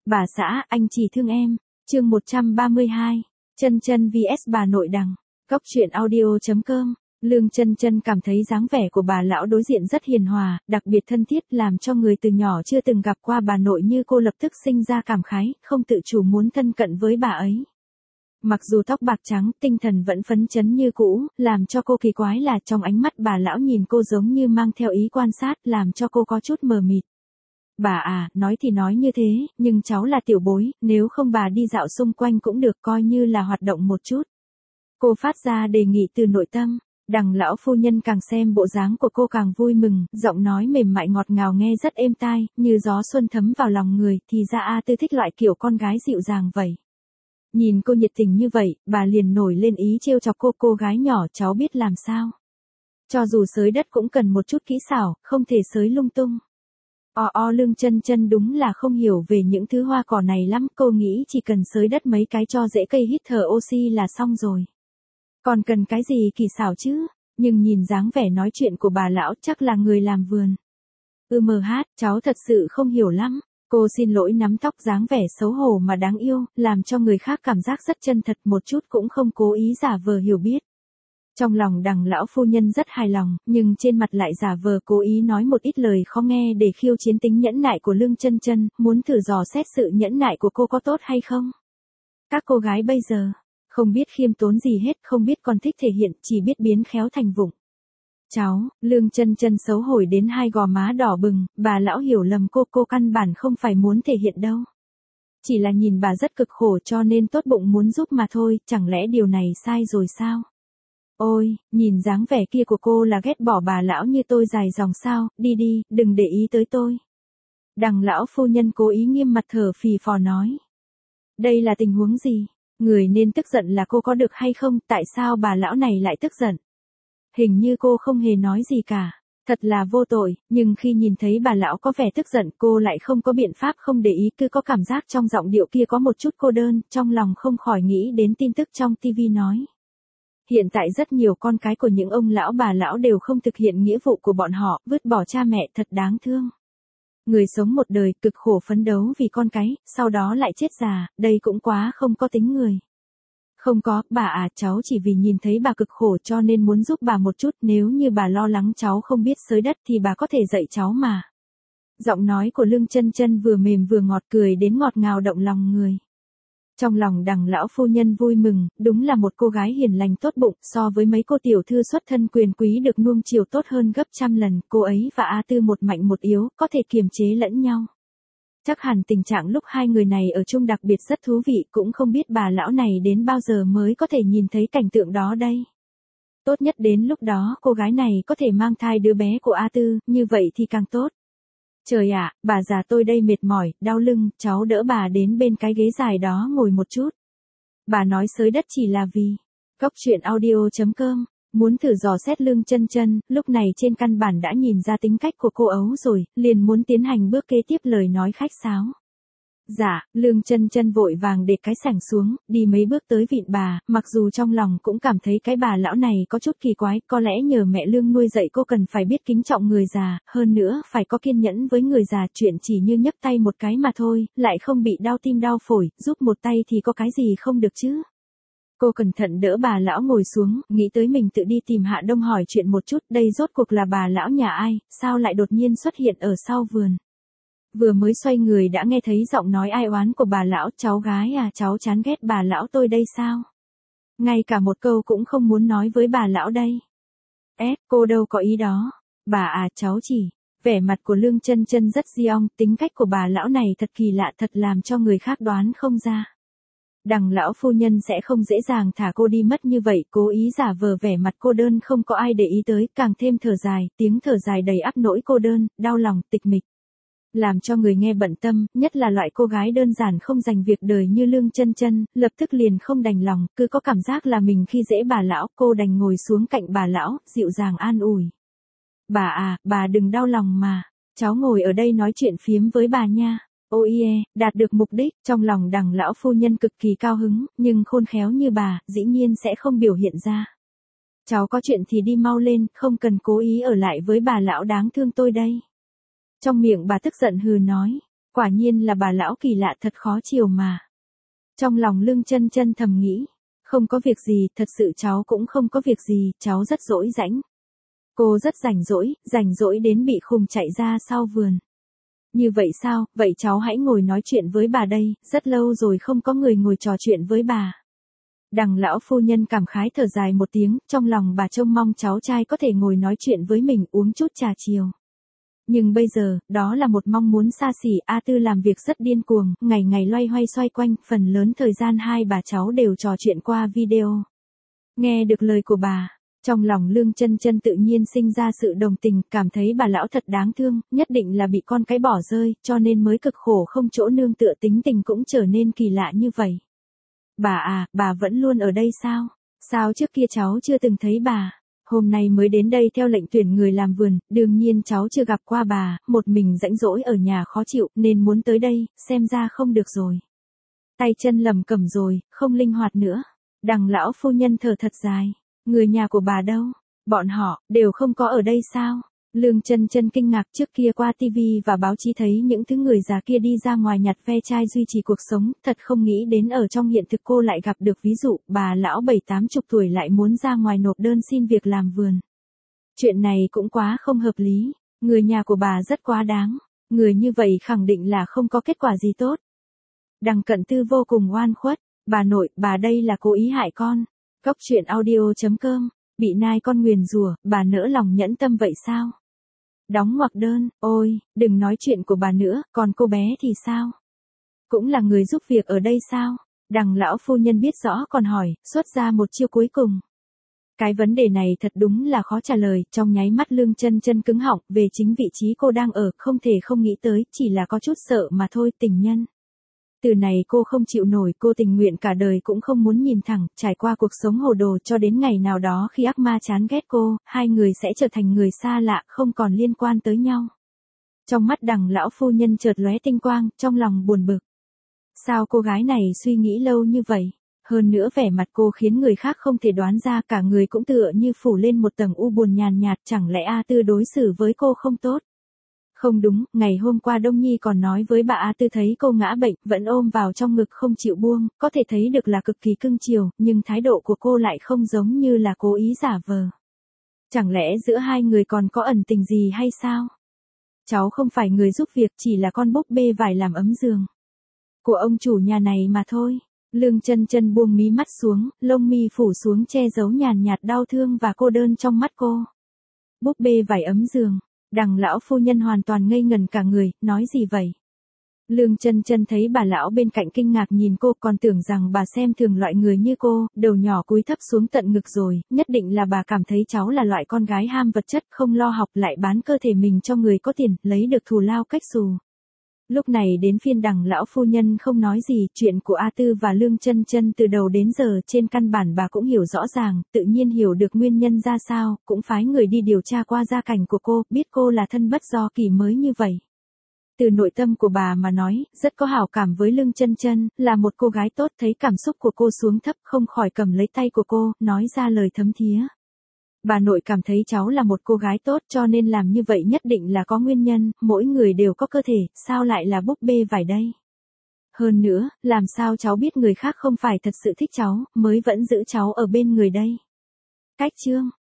Bà xã, anh chỉ thương em. Chương 132. Chân Chân vs bà nội Đằng. Góc truyện audio.com. Lương Chân Chân cảm thấy dáng vẻ của bà lão đối diện rất hiền hòa, đặc biệt thân thiết, làm cho người từ nhỏ chưa từng gặp qua bà nội như cô lập tức sinh ra cảm khái, không tự chủ muốn thân cận với bà ấy. Mặc dù tóc bạc trắng, tinh thần vẫn phấn chấn như cũ, làm cho cô kỳ quái là trong ánh mắt bà lão nhìn cô giống như mang theo ý quan sát, làm cho cô có chút mờ mịt. Bà à, nói thì nói như thế, nhưng cháu là tiểu bối, nếu không bà đi dạo xung quanh cũng được, coi như là hoạt động một chút. Cô phát ra đề nghị từ nội tâm. Đằng lão phu nhân càng xem bộ dáng của cô càng vui mừng, giọng nói mềm mại ngọt ngào nghe rất êm tai, như gió xuân thấm vào lòng người, thì ra A Tư thích loại kiểu con gái dịu dàng vậy. Nhìn cô nhiệt tình như vậy, bà liền nổi lên ý trêu chọc cô gái nhỏ, cháu biết làm sao. Cho dù xới đất cũng cần một chút kỹ xảo, không thể xới lung tung. Lương Chân Chân đúng là không hiểu về những thứ hoa cỏ này lắm, cô nghĩ chỉ cần xới đất mấy cái cho rễ cây hít thở oxy là xong rồi. Còn cần cái gì kỳ xảo chứ, nhưng nhìn dáng vẻ nói chuyện của bà lão chắc là người làm vườn. Cháu thật sự không hiểu lắm. Cô xin lỗi nắm tóc, dáng vẻ xấu hổ mà đáng yêu, làm cho người khác cảm giác rất chân thật, một chút cũng không cố ý giả vờ hiểu biết. Trong lòng Đằng lão phu nhân rất hài lòng, nhưng trên mặt lại giả vờ cố ý nói một ít lời khó nghe để khiêu chiến tính nhẫn nại của Lương Chân Chân, muốn thử dò xét sự nhẫn nại của cô có tốt hay không. Các cô gái bây giờ, không biết khiêm tốn gì hết, không biết còn thích thể hiện, chỉ biết biến khéo thành vụng. Cháu, Lương Chân Chân xấu hổ đến hai gò má đỏ bừng, bà lão hiểu lầm cô căn bản không phải muốn thể hiện đâu. Chỉ là nhìn bà rất cực khổ cho nên tốt bụng muốn giúp mà thôi, chẳng lẽ điều này sai rồi sao? Ôi, nhìn dáng vẻ kia của cô là ghét bỏ bà lão như tôi dài dòng sao, đi đi, đừng để ý tới tôi. Đằng lão phu nhân cố ý nghiêm mặt thở phì phò nói. Đây là tình huống gì? Người nên tức giận là cô có được hay không, tại sao bà lão này lại tức giận? Hình như cô không hề nói gì cả, thật là vô tội, nhưng khi nhìn thấy bà lão có vẻ tức giận cô lại không có biện pháp không để ý, cứ có cảm giác trong giọng điệu kia có một chút cô đơn, trong lòng không khỏi nghĩ đến tin tức trong TV nói. Hiện tại rất nhiều con cái của những ông lão bà lão đều không thực hiện nghĩa vụ của bọn họ, vứt bỏ cha mẹ, thật đáng thương. Người sống một đời cực khổ phấn đấu vì con cái, sau đó lại chết già, đây cũng quá không có tính người. Không có, bà à, cháu chỉ vì nhìn thấy bà cực khổ cho nên muốn giúp bà một chút, nếu như bà lo lắng cháu không biết xới đất thì bà có thể dạy cháu mà. Giọng nói của Lương Chân Chân vừa mềm vừa ngọt, cười đến ngọt ngào động lòng người. Trong lòng Đằng lão phu nhân vui mừng, đúng là một cô gái hiền lành tốt bụng, so với mấy cô tiểu thư xuất thân quyền quý được nuông chiều tốt hơn gấp trăm lần, cô ấy và A Tư một mạnh một yếu, có thể kiềm chế lẫn nhau. Chắc hẳn tình trạng lúc hai người này ở chung đặc biệt rất thú vị, cũng không biết bà lão này đến bao giờ mới có thể nhìn thấy cảnh tượng đó đây. Tốt nhất đến lúc đó cô gái này có thể mang thai đứa bé của A Tư, như vậy thì càng tốt. Trời ạ, bà già tôi đây mệt mỏi, đau lưng, cháu đỡ bà đến bên cái ghế dài đó ngồi một chút. Bà nói xới đất chỉ là vì. Góc truyện audio.com. Muốn thử dò xét Lương Chân Chân, lúc này trên căn bản đã nhìn ra tính cách của cô ấu rồi, liền muốn tiến hành bước kế tiếp lời nói khách sáo. Dạ, Lương Chân Chân vội vàng để cái sảnh xuống, đi mấy bước tới vịn bà, mặc dù trong lòng cũng cảm thấy cái bà lão này có chút kỳ quái, có lẽ nhờ mẹ Lương nuôi dạy cô cần phải biết kính trọng người già, hơn nữa phải có kiên nhẫn với người già, chuyện chỉ như nhấc tay một cái mà thôi, lại không bị đau tim đau phổi, giúp một tay thì có cái gì không được chứ. Cô cẩn thận đỡ bà lão ngồi xuống, nghĩ tới mình tự đi tìm Hạ Đông hỏi chuyện một chút, đây rốt cuộc là bà lão nhà ai, sao lại đột nhiên xuất hiện ở sau vườn. Vừa mới xoay người đã nghe thấy giọng nói ai oán của bà lão, cháu gái à, cháu chán ghét bà lão tôi đây sao? Ngay cả một câu cũng không muốn nói với bà lão đây. Cô đâu có ý đó. Bà à, cháu chỉ. Vẻ mặt của Lương Chân Chân rất diong, tính cách của bà lão này thật kỳ lạ, thật làm cho người khác đoán không ra. Đằng lão phu nhân sẽ không dễ dàng thả cô đi mất như vậy, cố ý giả vờ vẻ mặt cô đơn không có ai để ý tới, càng thêm thở dài, tiếng thở dài đầy ắp nỗi cô đơn, đau lòng, tịch mịch. Làm cho người nghe bận tâm, nhất là loại cô gái đơn giản không dành việc đời như Lương Chân Chân, lập tức liền không đành lòng, cứ có cảm giác là mình khi dễ bà lão, cô đành ngồi xuống cạnh bà lão, dịu dàng an ủi. Bà à, bà đừng đau lòng mà, cháu ngồi ở đây nói chuyện phiếm với bà nha. Ôi đạt được mục đích, trong lòng Đằng lão phu nhân cực kỳ cao hứng, nhưng khôn khéo như bà, dĩ nhiên sẽ không biểu hiện ra. Cháu có chuyện thì đi mau lên, không cần cố ý ở lại với bà lão đáng thương tôi đây. Trong miệng bà tức giận hừ nói. Quả nhiên là bà lão kỳ lạ thật khó chiều mà. Trong lòng Lương Chân Chân thầm nghĩ, không có việc gì, thật sự cháu cũng không có việc gì, cháu rất rỗi rãnh. Cô rất rảnh rỗi đến bị khùng chạy ra sau vườn. Như vậy sao, vậy cháu hãy ngồi nói chuyện với bà đây, rất lâu rồi không có người ngồi trò chuyện với bà. Đằng lão phu nhân cảm khái thở dài một tiếng, trong lòng bà trông mong cháu trai có thể ngồi nói chuyện với mình uống chút trà chiều. Nhưng bây giờ, đó là một mong muốn xa xỉ. A Tư làm việc rất điên cuồng, ngày ngày loay hoay xoay quanh, phần lớn thời gian hai bà cháu đều trò chuyện qua video. Nghe được lời của bà, trong lòng Lương Chân Chân tự nhiên sinh ra sự đồng tình, cảm thấy bà lão thật đáng thương, nhất định là bị con cái bỏ rơi, cho nên mới cực khổ không chỗ nương tựa, tính tình cũng trở nên kỳ lạ như vậy. Bà à, bà vẫn luôn ở đây sao? Sao trước kia cháu chưa từng thấy bà? Hôm nay mới đến đây theo lệnh tuyển người làm vườn, đương nhiên cháu chưa gặp qua bà, một mình rãnh rỗi ở nhà khó chịu, nên muốn tới đây, xem ra không được rồi. Tay chân lầm cẩm rồi, không linh hoạt nữa. Đằng lão phu nhân thở thật dài. Người nhà của bà đâu? Bọn họ, đều không có ở đây sao? Lương Chân Chân kinh ngạc, trước kia qua TV và báo chí thấy những thứ người già kia đi ra ngoài nhặt ve chai duy trì cuộc sống, thật không nghĩ đến ở trong hiện thực cô lại gặp được ví dụ, bà lão 70-80 tuổi lại muốn ra ngoài nộp đơn xin việc làm vườn. Chuyện này cũng quá không hợp lý, người nhà của bà rất quá đáng, người như vậy khẳng định là không có kết quả gì tốt. Đằng Cận Tư vô cùng oan khuất, bà nội, bà đây là cố ý hại con. Cóc truyện audio.com, bị nai con nguyền rủa, bà nỡ lòng nhẫn tâm vậy sao? Đóng ngoặc đơn, ôi, đừng nói chuyện của bà nữa, còn cô bé thì sao? Cũng là người giúp việc ở đây sao? Đằng lão phu nhân biết rõ còn hỏi, xuất ra một chiêu cuối cùng. Cái vấn đề này thật đúng là khó trả lời, trong nháy mắt Lương Chân Chân cứng họng, về chính vị trí cô đang ở, không thể không nghĩ tới, chỉ là có chút sợ mà thôi, tình nhân. Từ này cô không chịu nổi, cô tình nguyện cả đời cũng không muốn nhìn thẳng, trải qua cuộc sống hồ đồ cho đến ngày nào đó khi ác ma chán ghét cô, hai người sẽ trở thành người xa lạ, không còn liên quan tới nhau. Trong mắt đằng lão phu nhân chợt lóe tinh quang, trong lòng buồn bực. Sao cô gái này suy nghĩ lâu như vậy? Hơn nữa vẻ mặt cô khiến người khác không thể đoán ra, cả người cũng tựa như phủ lên một tầng u buồn nhàn nhạt, chẳng lẽ A Tư đối xử với cô không tốt? Không đúng, ngày hôm qua Đông Nhi còn nói với bà A Tư thấy cô ngã bệnh, vẫn ôm vào trong ngực không chịu buông, có thể thấy được là cực kỳ cưng chiều, nhưng thái độ của cô lại không giống như là cố ý giả vờ. Chẳng lẽ giữa hai người còn có ẩn tình gì hay sao? Cháu không phải người giúp việc, chỉ là con búp bê vải làm ấm giường của ông chủ nhà này mà thôi. Lương Chân Chân buông mí mắt xuống, lông mi phủ xuống che giấu nhàn nhạt đau thương và cô đơn trong mắt cô. Búp bê vải ấm giường. Đằng lão phu nhân hoàn toàn ngây ngẩn cả người, nói gì vậy? Lương Chân Chân thấy bà lão bên cạnh kinh ngạc nhìn cô, còn tưởng rằng bà xem thường loại người như cô, đầu nhỏ cúi thấp xuống tận ngực rồi, nhất định là bà cảm thấy cháu là loại con gái ham vật chất, không lo học lại bán cơ thể mình cho người có tiền, lấy được thù lao cách xù. Lúc này đến phiên đằng lão phu nhân không nói gì, chuyện của A Tư và Lương Chân Chân từ đầu đến giờ trên căn bản bà cũng hiểu rõ ràng, tự nhiên hiểu được nguyên nhân ra sao, cũng phái người đi điều tra qua gia cảnh của cô, biết cô là thân bất do kỳ mới như vậy. Từ nội tâm của bà mà nói, rất có hảo cảm với Lương Chân Chân, là một cô gái tốt, thấy cảm xúc của cô xuống thấp không khỏi cầm lấy tay của cô, nói ra lời thấm thía. Bà nội cảm thấy cháu là một cô gái tốt cho nên làm như vậy nhất định là có nguyên nhân, mỗi người đều có cơ thể, sao lại là búp bê vải đây? Hơn nữa, làm sao cháu biết người khác không phải thật sự thích cháu, mới vẫn giữ cháu ở bên người đây? Cách chương